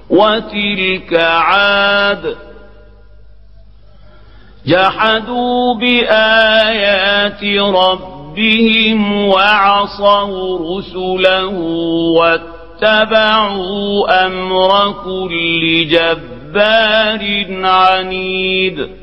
وتلك عاد جحدوا بآيات ربهم وعصوا رسله واتبعوا أمر كل جبار عنيد